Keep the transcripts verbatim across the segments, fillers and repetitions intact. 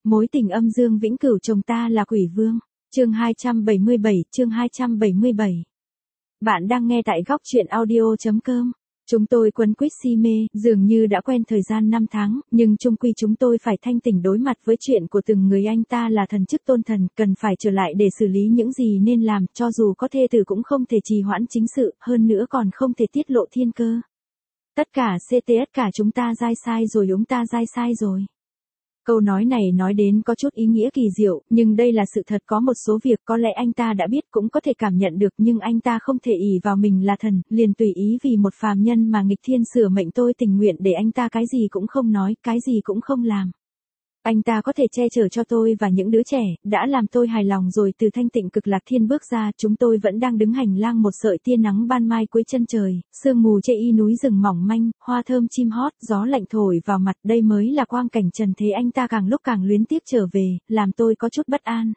Mối tình âm dương vĩnh cửu chồng ta là quỷ vương. Chương hai trăm bảy mươi bảy, chương hai trăm bảy mươi bảy. Bạn đang nghe tại góc truyện audio chấm com. Chúng tôi quấn quýt si mê, dường như đã quen thời gian năm tháng, nhưng chung quy chúng tôi phải thanh tỉnh đối mặt với chuyện của từng người. Anh ta là thần chức tôn thần, cần phải trở lại để xử lý những gì nên làm, cho dù có thê tử cũng không thể trì hoãn chính sự, hơn nữa còn không thể tiết lộ thiên cơ. Tất cả xê tê ét cả chúng ta dai sai rồi, chúng ta dai sai rồi. Câu nói này nói đến có chút ý nghĩa kỳ diệu, nhưng đây là sự thật. Có một số việc có lẽ anh ta đã biết, cũng có thể cảm nhận được, nhưng anh ta không thể ỷ vào mình là thần, liền tùy ý vì một phàm nhân mà nghịch thiên sửa mệnh. Tôi tình nguyện để anh ta cái gì cũng không nói, cái gì cũng không làm. Anh ta có thể che chở cho tôi và những đứa trẻ, đã làm tôi hài lòng rồi. Từ thanh tịnh cực lạc thiên bước ra, chúng tôi vẫn đang đứng hành lang một sợi tia nắng ban mai cuối chân trời, sương mù che y núi rừng mỏng manh, hoa thơm chim hót, gió lạnh thổi vào mặt, đây mới là quang cảnh trần thế. Anh ta càng lúc càng luyến tiếc trở về, làm tôi có chút bất an.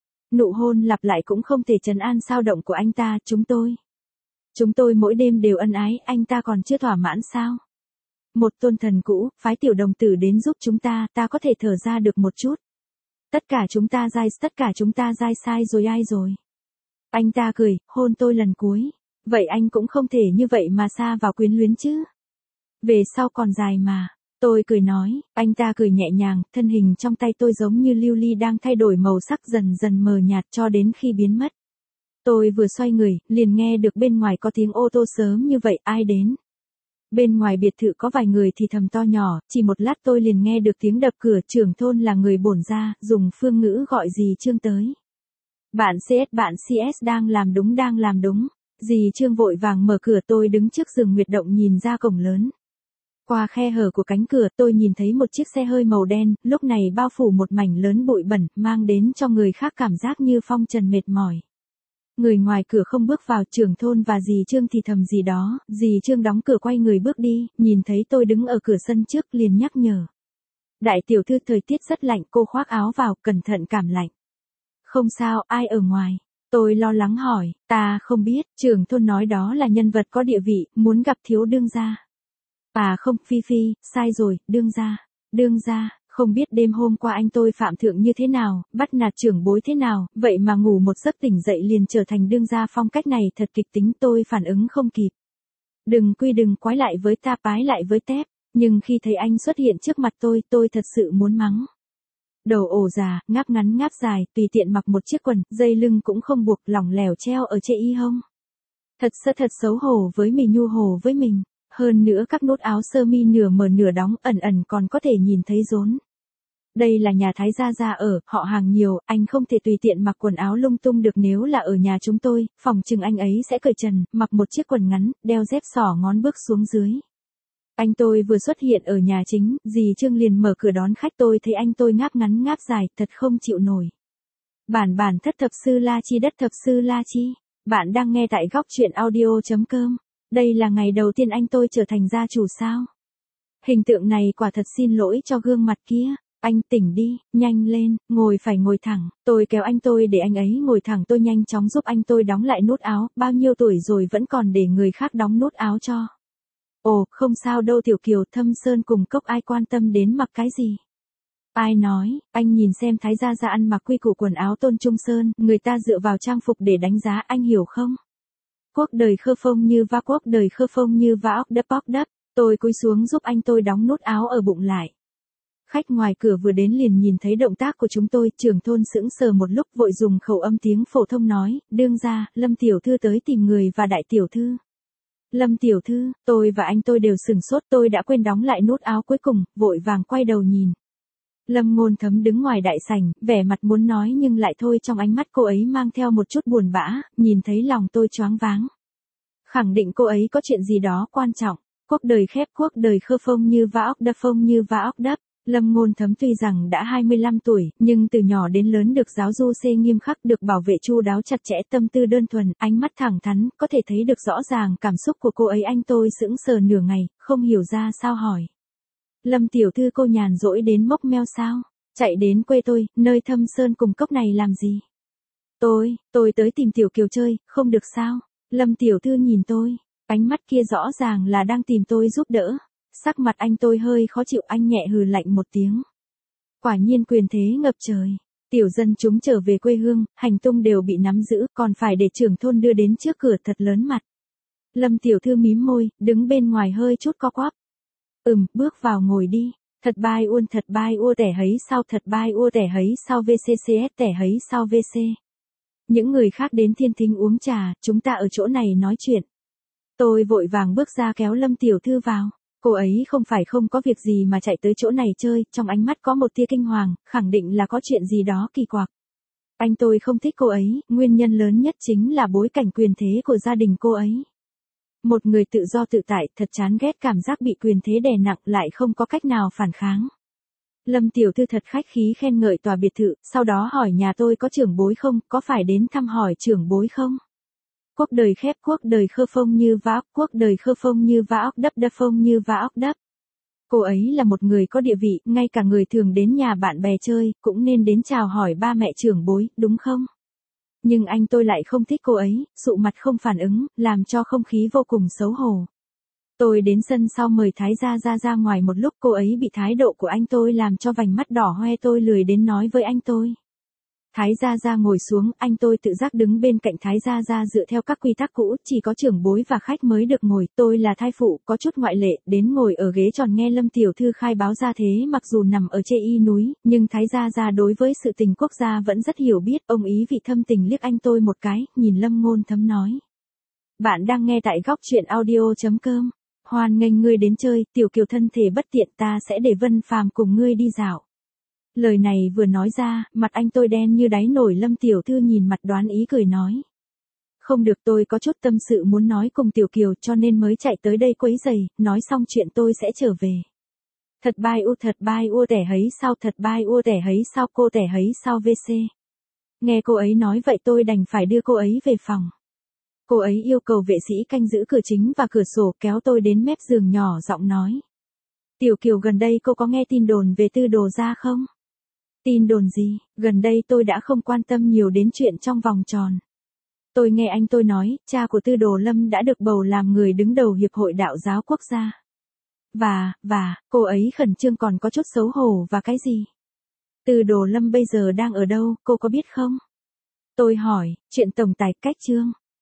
Nụ hôn lặp lại cũng không thể trấn an sao động của anh ta. Chúng tôi, chúng tôi mỗi đêm đều ân ái, anh ta còn chưa thỏa mãn sao? Một tôn thần cũ, phái tiểu đồng tử đến giúp chúng ta, ta có thể thở ra được một chút. Tất cả chúng ta dai, tất cả chúng ta dai sai rồi, ai rồi? Anh ta cười, hôn tôi lần cuối. Vậy anh cũng không thể như vậy mà sa vào quyến luyến chứ. Về sau còn dài mà. Tôi cười nói, anh ta cười nhẹ nhàng, thân hình trong tay tôi giống như lưu ly đang thay đổi màu sắc dần dần mờ nhạt cho đến khi biến mất. Tôi vừa xoay người, liền nghe được bên ngoài có tiếng ô tô. Sớm như vậy, ai đến? Bên ngoài biệt thự có vài người thì thầm to nhỏ, chỉ một lát tôi liền nghe được tiếng đập cửa. Trưởng thôn là người bổn ra, dùng phương ngữ gọi dì Trương tới. Bạn xê ét, bạn xê ét đang làm đúng, đang làm đúng. Dì Trương vội vàng mở cửa. Tôi đứng trước giường nguyệt động nhìn ra cổng lớn. Qua khe hở của cánh cửa tôi nhìn thấy một chiếc xe hơi màu đen, lúc này bao phủ một mảnh lớn bụi bẩn, mang đến cho người khác cảm giác như phong trần mệt mỏi. Người ngoài cửa không bước vào, trưởng thôn và dì Trương thì thầm gì đó, dì Trương đóng cửa quay người bước đi, nhìn thấy tôi đứng ở cửa sân trước liền nhắc nhở. Đại tiểu thư, thời tiết rất lạnh, cô khoác áo vào, cẩn thận cảm lạnh. Không sao, ai ở ngoài? Tôi lo lắng hỏi, ta không biết, trưởng thôn nói đó là nhân vật có địa vị, muốn gặp thiếu đương gia. À không, Phi Phi, sai rồi, đương gia, đương gia. Không biết đêm hôm qua anh tôi phạm thượng như thế nào, bắt nạt trưởng bối thế nào, vậy mà ngủ một giấc tỉnh dậy liền trở thành đương gia. Phong cách này thật kịch tính, tôi phản ứng không kịp. Đừng quy đừng quái lại với ta, pái lại với tép, nhưng khi thấy anh xuất hiện trước mặt tôi, tôi thật sự muốn mắng. Đầu ổ già, ngáp ngắn ngáp dài, tùy tiện mặc một chiếc quần, dây lưng cũng không buộc, lỏng lẻo treo ở che y hông. Thật sợ thật xấu hổ với mình, nhu hồ với mình. Hơn nữa các nút áo sơ mi nửa mở nửa đóng, ẩn ẩn còn có thể nhìn thấy rốn. Đây là nhà Thái gia gia ở, họ hàng nhiều, anh không thể tùy tiện mặc quần áo lung tung được. Nếu là ở nhà chúng tôi, phòng chừng anh ấy sẽ cởi trần, mặc một chiếc quần ngắn, đeo dép xỏ ngón bước xuống dưới. Anh tôi vừa xuất hiện ở nhà chính, dì Trương liền mở cửa đón khách. Tôi thấy anh tôi ngáp ngắn ngáp dài, thật không chịu nổi. Bản bản thất thập sư La Chi, đất thập sư La Chi. Bạn đang nghe tại góc truyện audio chấm com. Đây là ngày đầu tiên anh tôi trở thành gia chủ sao? Hình tượng này quả thật xin lỗi cho gương mặt kia. Anh tỉnh đi, nhanh lên, ngồi phải ngồi thẳng. Tôi kéo anh tôi để anh ấy ngồi thẳng. Tôi nhanh chóng giúp anh tôi đóng lại nút áo. Bao nhiêu tuổi rồi vẫn còn để người khác đóng nút áo cho. Ồ, không sao đâu Tiểu Kiều, Thâm Sơn cùng Cốc ai quan tâm đến mặc cái gì. Ai nói, anh nhìn xem Thái gia gia ăn mặc quy củ, quần áo tôn trung sơn, người ta dựa vào trang phục để đánh giá, anh hiểu không? Quốc đời khơ phông như va, quốc đời khơ phông như va, óc đấp óc đấp. Tôi cúi xuống giúp anh tôi đóng nút áo ở bụng lại. Khách ngoài cửa vừa đến liền nhìn thấy động tác của chúng tôi. Trưởng thôn sững sờ một lúc, vội dùng khẩu âm tiếng phổ thông nói, đương gia, Lâm tiểu thư tới tìm người và đại tiểu thư. Lâm tiểu thư, tôi và anh tôi đều sửng sốt. Tôi đã quên đóng lại nút áo cuối cùng, vội vàng quay đầu nhìn. Lâm Ngôn Thấm đứng ngoài đại sảnh, vẻ mặt muốn nói nhưng lại thôi, trong ánh mắt cô ấy mang theo một chút buồn bã, nhìn thấy lòng tôi choáng váng. Khẳng định cô ấy có chuyện gì đó quan trọng. Quốc đời khép, quốc đời khơ phông như va, óc đấp phông như va, óc đấp. Lâm Ngôn Thấm tuy rằng đã hai mươi lăm tuổi, nhưng từ nhỏ đến lớn được giáo du xê nghiêm khắc, được bảo vệ chu đáo chặt chẽ, tâm tư đơn thuần, ánh mắt thẳng thắn, có thể thấy được rõ ràng cảm xúc của cô ấy. Anh tôi sững sờ nửa ngày, không hiểu ra sao hỏi. Lâm tiểu thư, cô nhàn rỗi đến mốc meo sao? Chạy đến quê tôi, nơi Thâm Sơn cùng Cốc này làm gì? Tôi, tôi tới tìm Tiểu Kiều chơi, không được sao? Lâm tiểu thư nhìn tôi, ánh mắt kia rõ ràng là đang tìm tôi giúp đỡ. Sắc mặt anh tôi hơi khó chịu, anh nhẹ hừ lạnh một tiếng. Quả nhiên quyền thế ngập trời. Tiểu dân chúng trở về quê hương, hành tung đều bị nắm giữ, còn phải để trưởng thôn đưa đến trước cửa thật lớn mặt. Lâm tiểu thư mím môi, đứng bên ngoài hơi chút co quắp. Ừm, bước vào ngồi đi. Thật bai uôn thật bai ua tẻ hấy sao thật bai ua tẻ hấy sao vê xê xê ét tẻ hấy sao vê xê. Những người khác đến thiên thính uống trà, chúng ta ở chỗ này nói chuyện. Tôi vội vàng bước ra kéo Lâm tiểu thư vào. Cô ấy không phải không có việc gì mà chạy tới chỗ này chơi, trong ánh mắt có một tia kinh hoàng, khẳng định là có chuyện gì đó kỳ quặc. Anh tôi không thích cô ấy, nguyên nhân lớn nhất chính là bối cảnh quyền thế của gia đình cô ấy. Một người tự do tự tại, thật chán ghét cảm giác bị quyền thế đè nặng lại không có cách nào phản kháng. Lâm tiểu thư thật khách khí khen ngợi tòa biệt thự, sau đó hỏi nhà tôi có trưởng bối không, có phải đến thăm hỏi trưởng bối không? Quốc đời khép quốc đời khơ phông như vã ốc, quốc đời khơ phông như vã ốc đắp đắp phông như vã ốc đắp. Cô ấy là một người có địa vị, ngay cả người thường đến nhà bạn bè chơi, cũng nên đến chào hỏi ba mẹ trưởng bối, đúng không? Nhưng anh tôi lại không thích cô ấy, sụ mặt không phản ứng, làm cho không khí vô cùng xấu hổ. Tôi đến sân sau mời Thái Gia Gia ra ngoài một lúc, cô ấy bị thái độ của anh tôi làm cho vành mắt đỏ hoe, tôi lười đến nói với anh tôi. Thái Gia Gia ngồi xuống, anh tôi tự giác đứng bên cạnh Thái Gia Gia dựa theo các quy tắc cũ, chỉ có trưởng bối và khách mới được ngồi, tôi là thai phụ, có chút ngoại lệ, đến ngồi ở ghế tròn nghe Lâm tiểu thư khai báo ra thế, mặc dù nằm ở chê y núi, nhưng Thái Gia Gia đối với sự tình quốc gia vẫn rất hiểu biết, ông ý vị thâm tình liếc anh tôi một cái, nhìn Lâm Ngôn Thấm nói. Bạn đang nghe tại góc truyện audio.com, hoan nghênh ngươi đến chơi, tiểu kiều thân thể bất tiện, ta sẽ để Vân Phàm cùng ngươi đi dạo. Lời này vừa nói ra, mặt anh tôi đen như đáy nổi. Lâm tiểu thư nhìn mặt đoán ý cười nói. Không được, tôi có chút tâm sự muốn nói cùng tiểu kiều cho nên mới chạy tới đây quấy giày, nói xong chuyện tôi sẽ trở về. Thật bai u thật bai ua tẻ hấy sao thật bai ua tẻ hấy sao cô tẻ hấy sao vê xê. Nghe cô ấy nói vậy tôi đành phải đưa cô ấy về phòng. Cô ấy yêu cầu vệ sĩ canh giữ cửa chính và cửa sổ, kéo tôi đến mép giường nhỏ giọng nói. Tiểu kiều, gần đây cô có nghe tin đồn về Tư Đồ gia không? Tin đồn gì? Gần đây tôi đã không quan tâm nhiều đến chuyện trong vòng tròn. Tôi nghe anh tôi nói, cha của Tư Đồ Lâm đã được bầu làm người đứng đầu Hiệp hội Đạo giáo Quốc gia. Và, và, cô ấy khẩn trương còn có chút xấu hổ và cái gì? Tư Đồ Lâm bây giờ đang ở đâu, cô có biết không? Tôi hỏi, chuyện tổng tài cách trương.